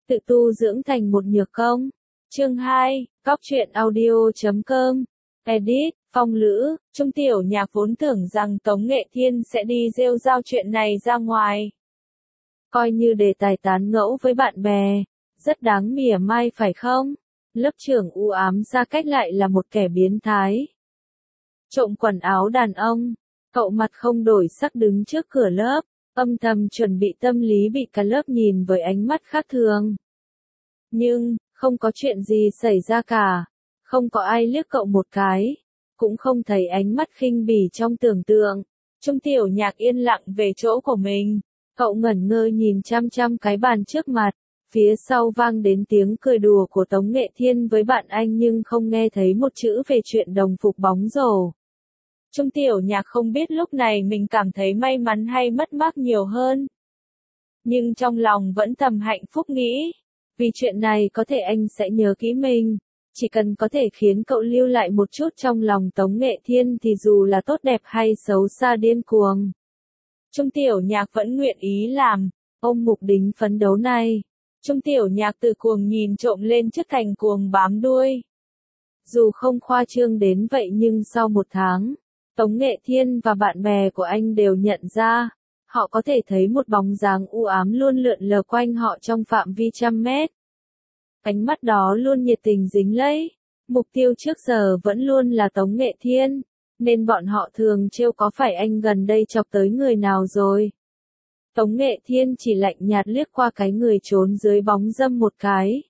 Tự tu dưỡng thành một nhược công. Chương 2, Cóc truyện audio.com. Edit, Phong Lữ. Trung Tiểu Nhạc vốn tưởng rằng Tống Nghệ Thiên sẽ đi rêu rao chuyện này ra ngoài. Coi như đề tài tán ngẫu với bạn bè. Rất đáng mỉa mai phải không? Lớp trưởng u ám Gia Cách lại là một kẻ biến thái. Trộm quần áo đàn ông. Cậu mặt không đổi sắc đứng trước cửa lớp, âm thầm chuẩn bị tâm lý bị cả lớp nhìn với ánh mắt khác thường. Nhưng, không có chuyện gì xảy ra cả. Không có ai liếc cậu một cái. Cũng không thấy ánh mắt khinh bỉ trong tưởng tượng. Trung Tiểu Nhạc yên lặng về chỗ của mình. Cậu ngẩn ngơ nhìn chăm chăm cái bàn trước mặt. Phía sau vang đến tiếng cười đùa của Tống Nghệ Thiên với bạn anh nhưng không nghe thấy một chữ về chuyện đồng phục bóng rổ. Trung Tiểu Nhạc không biết lúc này mình cảm thấy may mắn hay mất mát nhiều hơn. Nhưng trong lòng vẫn thầm hạnh phúc nghĩ. Vì chuyện này có thể anh sẽ nhớ kỹ mình. Chỉ cần có thể khiến cậu lưu lại một chút trong lòng Tống Nghệ Thiên thì dù là tốt đẹp hay xấu xa điên cuồng. Trung Tiểu Nhạc vẫn nguyện ý làm. Ôm mục đính phấn đấu này. Trung Tiểu Nhạc từ cuồng nhìn trộm lên chức thành cuồng bám đuôi. Dù không khoa trương đến vậy nhưng sau một tháng, Tống Nghệ Thiên và bạn bè của anh đều nhận ra, họ có thể thấy một bóng dáng u ám luôn lượn lờ quanh họ trong phạm vi trăm mét. Ánh mắt đó luôn nhiệt tình dính lấy. Mục tiêu trước giờ vẫn luôn là Tống Nghệ Thiên, nên bọn họ thường trêu có phải anh gần đây chọc tới người nào rồi. Tống Nghệ Thiên chỉ lạnh nhạt liếc qua cái người trốn dưới bóng râm một cái.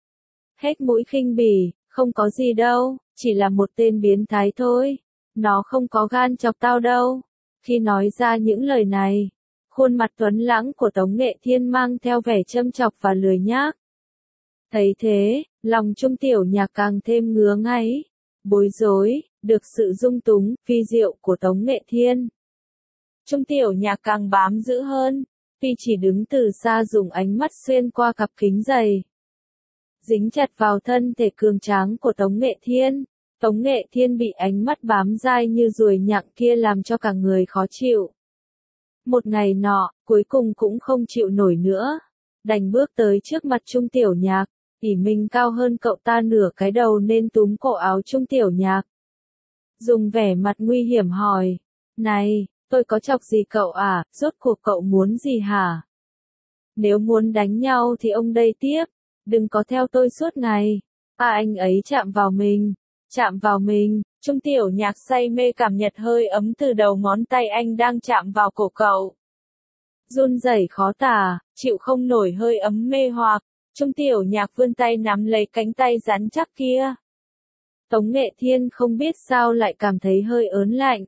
Hết mũi khinh bỉ, không có gì đâu, chỉ là một tên biến thái thôi. Nó không có gan chọc tao đâu. Khi nói ra những lời này, khuôn mặt tuấn lãng của Tống Nghệ Thiên mang theo vẻ châm chọc và lười nhác. Thấy thế, lòng Trung Tiểu Nhạc càng thêm ngứa ngáy, bối rối, được sự dung túng, phi diệu của Tống Nghệ Thiên. Trung Tiểu Nhạc càng bám giữ hơn, vì chỉ đứng từ xa dùng ánh mắt xuyên qua cặp kính dày. Dính chặt vào thân thể cường tráng của Tống Nghệ Thiên. Tống Nghệ Thiên bị ánh mắt bám dai như ruồi nhặng kia làm cho cả người khó chịu. Một ngày nọ, cuối cùng cũng không chịu nổi nữa. Đành bước tới trước mặt Trung Tiểu Nhạc, ỷ mình cao hơn cậu ta nửa cái đầu nên túm cổ áo Trung Tiểu Nhạc. Dùng vẻ mặt nguy hiểm hỏi, này, tôi có chọc gì cậu à, rốt cuộc cậu muốn gì hả? Nếu muốn đánh nhau thì ông đây tiếp, đừng có theo tôi suốt ngày. Anh ấy chạm vào mình. Chạm vào mình, Trung Tiểu Nhạc say mê cảm nhận hơi ấm từ đầu ngón tay anh đang chạm vào cổ cậu. Run rẩy khó tả, chịu không nổi hơi ấm mê hoặc, Trung Tiểu Nhạc vươn tay nắm lấy cánh tay rắn chắc kia. Tống Nghệ Thiên không biết sao lại cảm thấy hơi ớn lạnh.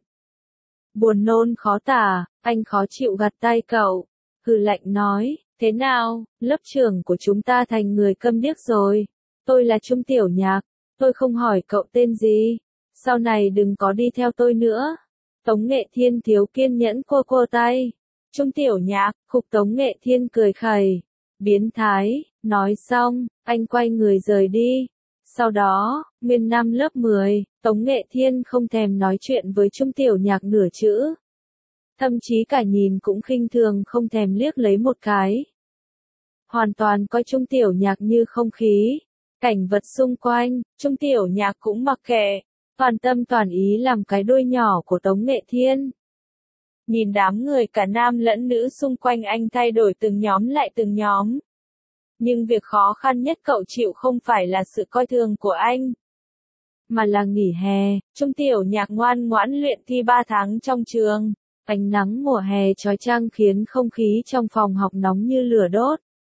Buồn nôn khó tả, anh khó chịu gạt tay cậu. Hừ lạnh nói, thế nào, lớp trưởng của chúng ta thành người câm điếc rồi. Tôi là Trung Tiểu Nhạc. Tôi không hỏi cậu tên gì. Sau này đừng có đi theo tôi nữa. Tống Nghệ Thiên thiếu kiên nhẫn cua tay. Trung Tiểu Nhạc, khục Tống Nghệ Thiên cười khẩy. Biến thái, nói xong, anh quay người rời đi. Sau đó, nguyên năm lớp 10, Tống Nghệ Thiên không thèm nói chuyện với Trung Tiểu Nhạc nửa chữ. Thậm chí cả nhìn cũng khinh thường không thèm liếc lấy một cái. Hoàn toàn coi Trung Tiểu Nhạc như không khí. Cảnh vật xung quanh, Trung Tiểu Nhạc cũng mặc kệ, toàn tâm toàn ý làm cái đuôi nhỏ của Tống Nghệ Thiên. Nhìn đám người cả nam lẫn nữ xung quanh anh thay đổi từng nhóm lại từng nhóm. Nhưng việc khó khăn nhất cậu chịu không phải là sự coi thường của anh, mà là nghỉ hè. Trung Tiểu Nhạc ngoan ngoãn luyện thi 3 tháng trong trường. Ánh nắng mùa hè chói chang khiến không khí trong phòng học nóng như lửa đốt.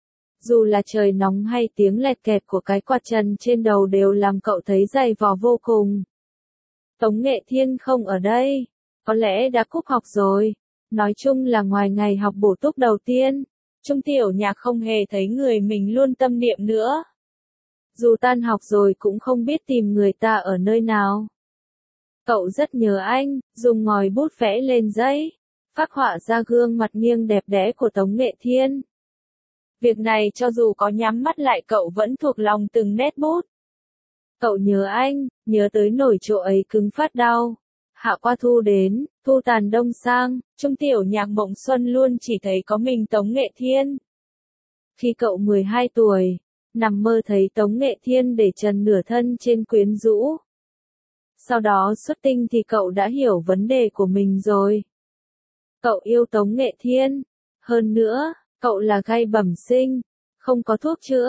Dù là trời nóng hay tiếng lẹt kẹt của cái quạt trần trên đầu đều làm cậu thấy dày vò vô cùng. Tống Nghệ Thiên không ở đây, có lẽ đã cúp học rồi. Nói chung là ngoài ngày học bổ túc đầu tiên, Trung Tiểu Nhạc không hề thấy người mình luôn tâm niệm nữa. Dù tan học rồi cũng không biết tìm người ta ở nơi nào. Cậu rất nhớ anh, dùng ngòi bút vẽ lên giấy, phác họa ra gương mặt nghiêng đẹp đẽ của Tống Nghệ Thiên. Việc này cho dù có nhắm mắt lại cậu vẫn thuộc lòng từng nét bút. Cậu nhớ anh, nhớ tới nổi chỗ ấy cứng phát đau. Hạ qua thu đến, thu tàn đông sang, Trung Tiểu Nhạc mộng xuân luôn chỉ thấy có mình Tống Nghệ Thiên. Khi cậu 12 tuổi, nằm mơ thấy Tống Nghệ Thiên để trần nửa thân trên quyến rũ. Sau đó xuất tinh thì cậu đã hiểu vấn đề của mình rồi. Cậu yêu Tống Nghệ Thiên. Hơn nữa, cậu là gai bẩm sinh, không có thuốc chữa.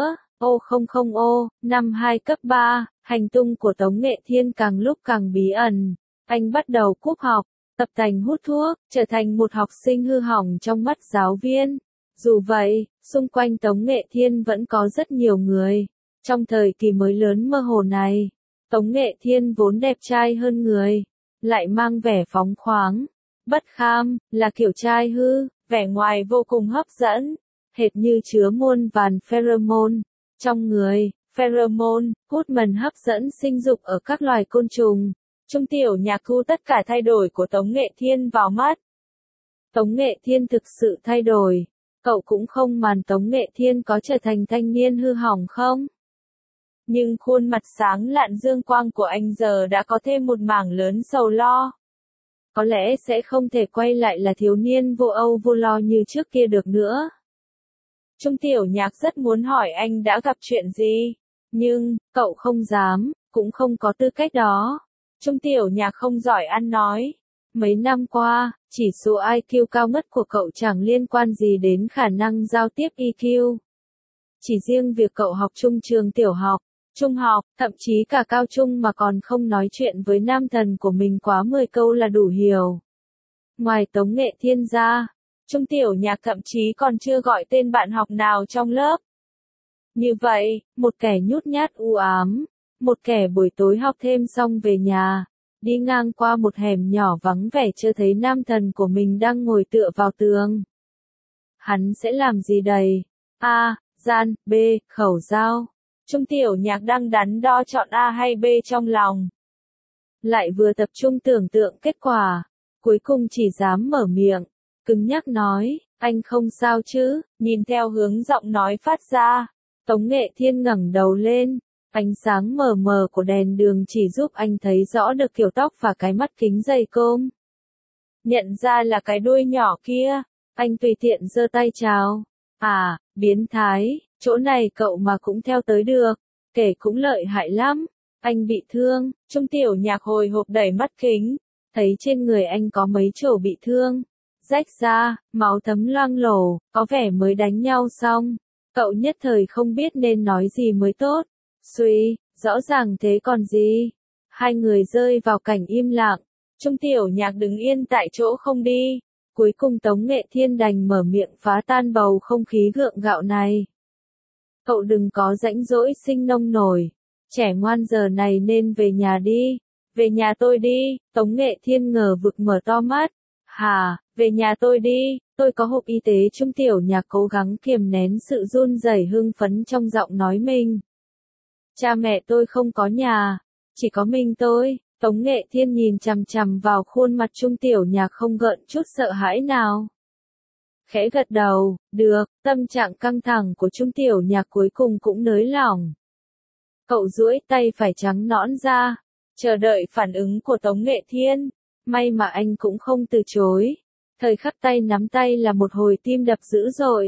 Năm 2 cấp 3, hành tung của Tống Nghệ Thiên càng lúc càng bí ẩn. Anh bắt đầu cúp học, tập tành hút thuốc, trở thành một học sinh hư hỏng trong mắt giáo viên. Dù vậy, xung quanh Tống Nghệ Thiên vẫn có rất nhiều người. Trong thời kỳ mới lớn mơ hồ này, Tống Nghệ Thiên vốn đẹp trai hơn người, lại mang vẻ phóng khoáng, bất kham, là kiểu trai hư, vẻ ngoài vô cùng hấp dẫn, hệt như chứa muôn vàn pheromone trong người. Pheromone, hormone hấp dẫn sinh dục ở các loài côn trùng. Trung tiểu nhạc thu tất cả thay đổi của Tống Nghệ Thiên vào mắt. Tống Nghệ Thiên thực sự thay đổi. Cậu cũng không màn Tống Nghệ Thiên có trở thành thanh niên hư hỏng không? Nhưng khuôn mặt sáng lạn dương quang của anh giờ đã có thêm một mảng lớn sầu lo. Có lẽ sẽ không thể quay lại là thiếu niên vô âu vô lo như trước kia được nữa. Trung tiểu nhạc rất muốn hỏi anh đã gặp chuyện gì, nhưng, cậu không dám, cũng không có tư cách đó. Trung tiểu nhạc không giỏi ăn nói. Mấy năm qua, chỉ số IQ cao ngất của cậu chẳng liên quan gì đến khả năng giao tiếp EQ. Chỉ riêng việc cậu học chung trường tiểu học, trung học, thậm chí cả cao trung mà còn không nói chuyện với nam thần của mình quá 10 câu là đủ hiểu. Ngoài Tống Nghệ Thiên ra, Trung tiểu nhạc thậm chí còn chưa gọi tên bạn học nào trong lớp. Như vậy, một kẻ nhút nhát u ám, một kẻ buổi tối học thêm xong về nhà, đi ngang qua một hẻm nhỏ vắng vẻ chưa thấy nam thần của mình đang ngồi tựa vào tường. Hắn sẽ làm gì đây? A. Gian, B. Khẩu dao. Trung tiểu nhạc đang đắn đo chọn A hay B trong lòng. Lại vừa tập trung tưởng tượng kết quả, cuối cùng chỉ dám mở miệng, cứng nhắc nói, anh không sao chứ, nhìn theo hướng giọng nói phát ra. Tống Nghệ Thiên ngẩng đầu lên, ánh sáng mờ mờ của đèn đường chỉ giúp anh thấy rõ được kiểu tóc và cái mắt kính dày côm. Nhận ra là cái đuôi nhỏ kia, anh tùy tiện giơ tay chào. À, biến thái, chỗ này cậu mà cũng theo tới được, kể cũng lợi hại lắm. Anh bị thương. Trung tiểu nhạc hồi hộp đẩy mắt kính, thấy trên người anh có mấy chỗ bị thương, rách ra, máu thấm loang lổ, có vẻ mới đánh nhau xong. Cậu nhất thời không biết nên nói gì mới tốt. Suy, rõ ràng thế còn gì. Hai người rơi vào cảnh im lặng. Trung tiểu nhạc đứng yên tại chỗ không đi. Cuối cùng Tống Nghệ Thiên đành mở miệng phá tan bầu không khí gượng gạo này. Cậu đừng có rãnh rỗi sinh nông nổi. Trẻ ngoan giờ này nên về nhà đi. Về nhà tôi đi. Tống Nghệ Thiên ngờ vực mở to mắt. Hà, về nhà tôi đi, tôi có hộp y tế. Trung tiểu nhạc cố gắng kiềm nén sự run rẩy hưng phấn trong giọng nói mình. Cha mẹ tôi không có nhà, chỉ có mình tôi. Tống Nghệ Thiên nhìn chằm chằm vào khuôn mặt Trung tiểu nhạc không gợn chút sợ hãi nào. Khẽ gật đầu, được, tâm trạng căng thẳng của Trung tiểu nhạc cuối cùng cũng nới lỏng. Cậu duỗi tay phải trắng nõn ra, chờ đợi phản ứng của Tống Nghệ Thiên. May mà anh cũng không từ chối. Thời khắc tay nắm tay là một hồi tim đập dữ dội.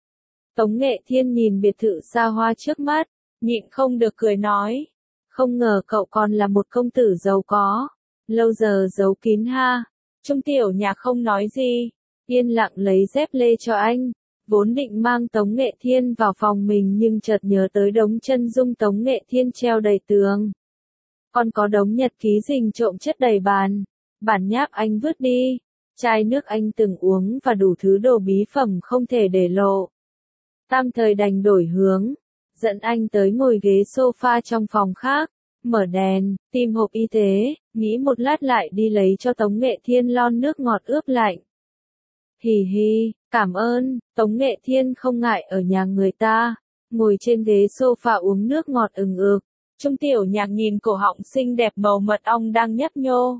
Tống Nghệ Thiên nhìn biệt thự xa hoa trước mắt, nhịn không được cười nói. Không ngờ cậu còn là một công tử giàu có. Lâu giờ giấu kín ha. Trung tiểu nhạc không nói gì, yên lặng lấy dép lê cho anh. Vốn định mang Tống Nghệ Thiên vào phòng mình nhưng chợt nhớ tới đống chân dung Tống Nghệ Thiên treo đầy tường. Còn có đống nhật ký rình trộm chất đầy bàn. Bản nháp anh vứt đi. Chai nước anh từng uống và đủ thứ đồ bí phẩm không thể để lộ. Tam thời đành đổi hướng, dẫn anh tới ngồi ghế sofa trong phòng khác, mở đèn, tìm hộp y tế, nghĩ một lát lại đi lấy cho Tống Nghệ Thiên lon nước ngọt ướp lạnh. Hì hì, cảm ơn. Tống Nghệ Thiên không ngại ở nhà người ta, ngồi trên ghế sofa uống nước ngọt ừng ực. Trung tiểu nhạc nhìn cổ họng xinh đẹp màu mật ong đang nhấp nhô.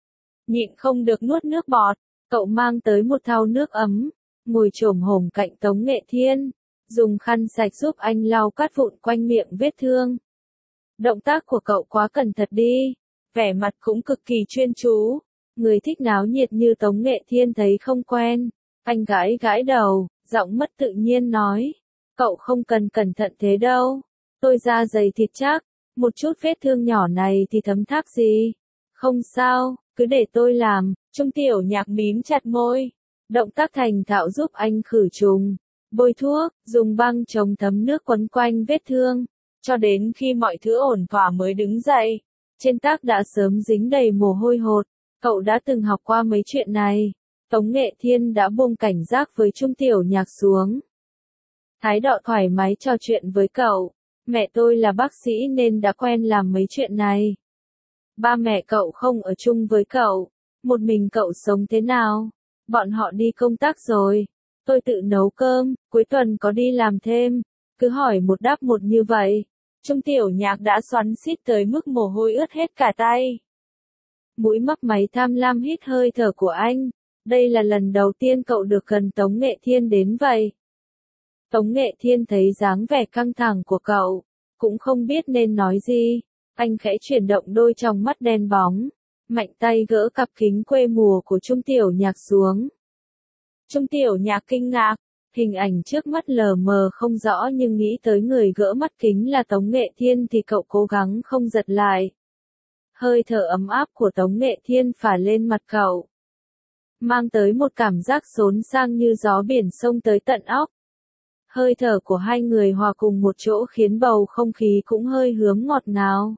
Nhịn không được nuốt nước bọt. Cậu mang tới một thau nước ấm, ngồi chồm hổm cạnh Tống Nghệ Thiên, dùng khăn sạch giúp anh lau cát vụn quanh miệng vết thương. Động tác của cậu quá cẩn thận đi, vẻ mặt cũng cực kỳ chuyên chú. Người thích náo nhiệt như Tống Nghệ Thiên thấy không quen. Anh gãi gãi đầu, giọng mất tự nhiên nói. cậu không cần cẩn thận thế đâu. Tôi da dày thịt chắc, một chút vết thương nhỏ này thì thấm tháp gì. Không sao, cứ để tôi làm. Trung Tiểu Nhạc mím chặt môi. Động tác thành thạo giúp anh khử trùng, bôi thuốc, dùng băng chống thấm nước quấn quanh vết thương, cho đến khi mọi thứ ổn thỏa mới đứng dậy. Trên tóc đã sớm dính đầy mồ hôi hột. Cậu đã từng học qua mấy chuyện này. Tống Nghệ Thiên đã buông cảnh giác với Trung Tiểu Nhạc xuống. Thái độ thoải mái trò chuyện với cậu. Mẹ tôi là bác sĩ nên đã quen làm mấy chuyện này. Ba mẹ cậu không ở chung với cậu. Một mình cậu sống thế nào? Bọn họ đi công tác rồi. Tôi tự nấu cơm, cuối tuần có đi làm thêm. Cứ hỏi một đáp một như vậy. Trung Tiểu Nhạc đã xoắn xít tới mức mồ hôi ướt hết cả tay. Mũi mấp máy tham lam hít hơi thở của anh. Đây là lần đầu tiên cậu được gần Tống Nghệ Thiên đến vậy. Tống Nghệ Thiên thấy dáng vẻ căng thẳng của cậu, cũng không biết nên nói gì. Anh khẽ chuyển động đôi tròng mắt đen bóng, mạnh tay gỡ cặp kính quê mùa của Trung Tiểu Nhạc xuống. Trung Tiểu Nhạc kinh ngạc, hình ảnh trước mắt lờ mờ không rõ nhưng nghĩ tới người gỡ mắt kính là Tống Nghệ Thiên thì cậu cố gắng không giật lại. Hơi thở ấm áp của Tống Nghệ Thiên phả lên mặt cậu, mang tới một cảm giác xốn sang như gió biển xông tới tận óc. Hơi thở của hai người hòa cùng một chỗ khiến bầu không khí cũng hơi hướng ngọt ngào.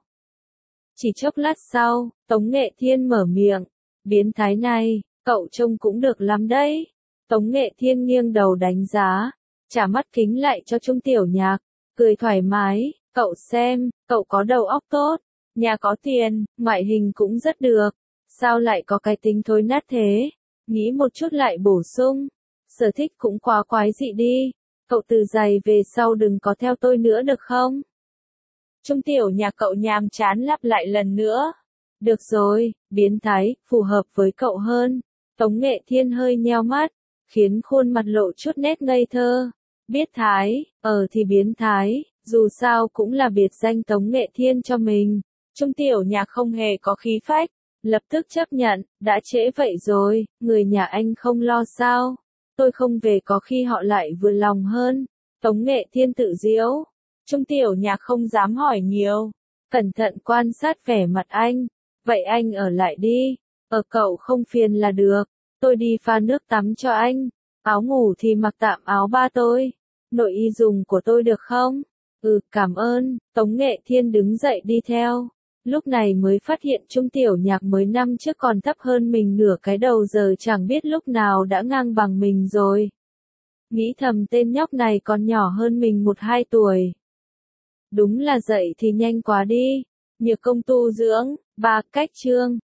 Chỉ chốc lát sau, Tống Nghệ Thiên mở miệng. Biến thái này, cậu trông cũng được lắm đấy. Tống Nghệ Thiên nghiêng đầu đánh giá, trả mắt kính lại cho Trung Tiểu Nhạc, cười thoải mái. Cậu xem, cậu có đầu óc tốt, nhà có tiền, ngoại hình cũng rất được. Sao lại có cái tính thối nát thế? Nghĩ một chút lại bổ sung. Sở thích cũng quá quái dị đi. Cậu từ giày về sau đừng có theo tôi nữa được không? Trung Tiểu Nhạc cậu nhàm chán lặp lại lần nữa. Được rồi, biến thái, phù hợp với cậu hơn. Tống Nghệ Thiên hơi nheo mắt, khiến khuôn mặt lộ chút nét ngây thơ. Biết thái, thì biến thái, dù sao cũng là biệt danh Tống Nghệ Thiên cho mình. Trung Tiểu Nhạc không hề có khí phách, lập tức chấp nhận, đã trễ vậy rồi, người nhà anh không lo sao. Tôi không về có khi họ lại vừa lòng hơn. Tống Nghệ Thiên tự giễu. Trung Tiểu Nhạc không dám hỏi nhiều. Cẩn thận quan sát vẻ mặt anh. Vậy anh ở lại đi. Cậu không phiền là được. Tôi đi pha nước tắm cho anh. Áo ngủ thì mặc tạm áo ba tôi. Nội y dùng của tôi được không? Cảm ơn. Tống Nghệ Thiên đứng dậy đi theo. Lúc này mới phát hiện Trung Tiểu Nhạc mới năm trước còn thấp hơn mình nửa cái đầu giờ chẳng biết lúc nào đã ngang bằng mình rồi. Nghĩ thầm tên nhóc này còn nhỏ hơn mình 1-2 tuổi. Đúng là dậy thì nhanh quá đi. Nhược công tu dưỡng, 3 cách chương.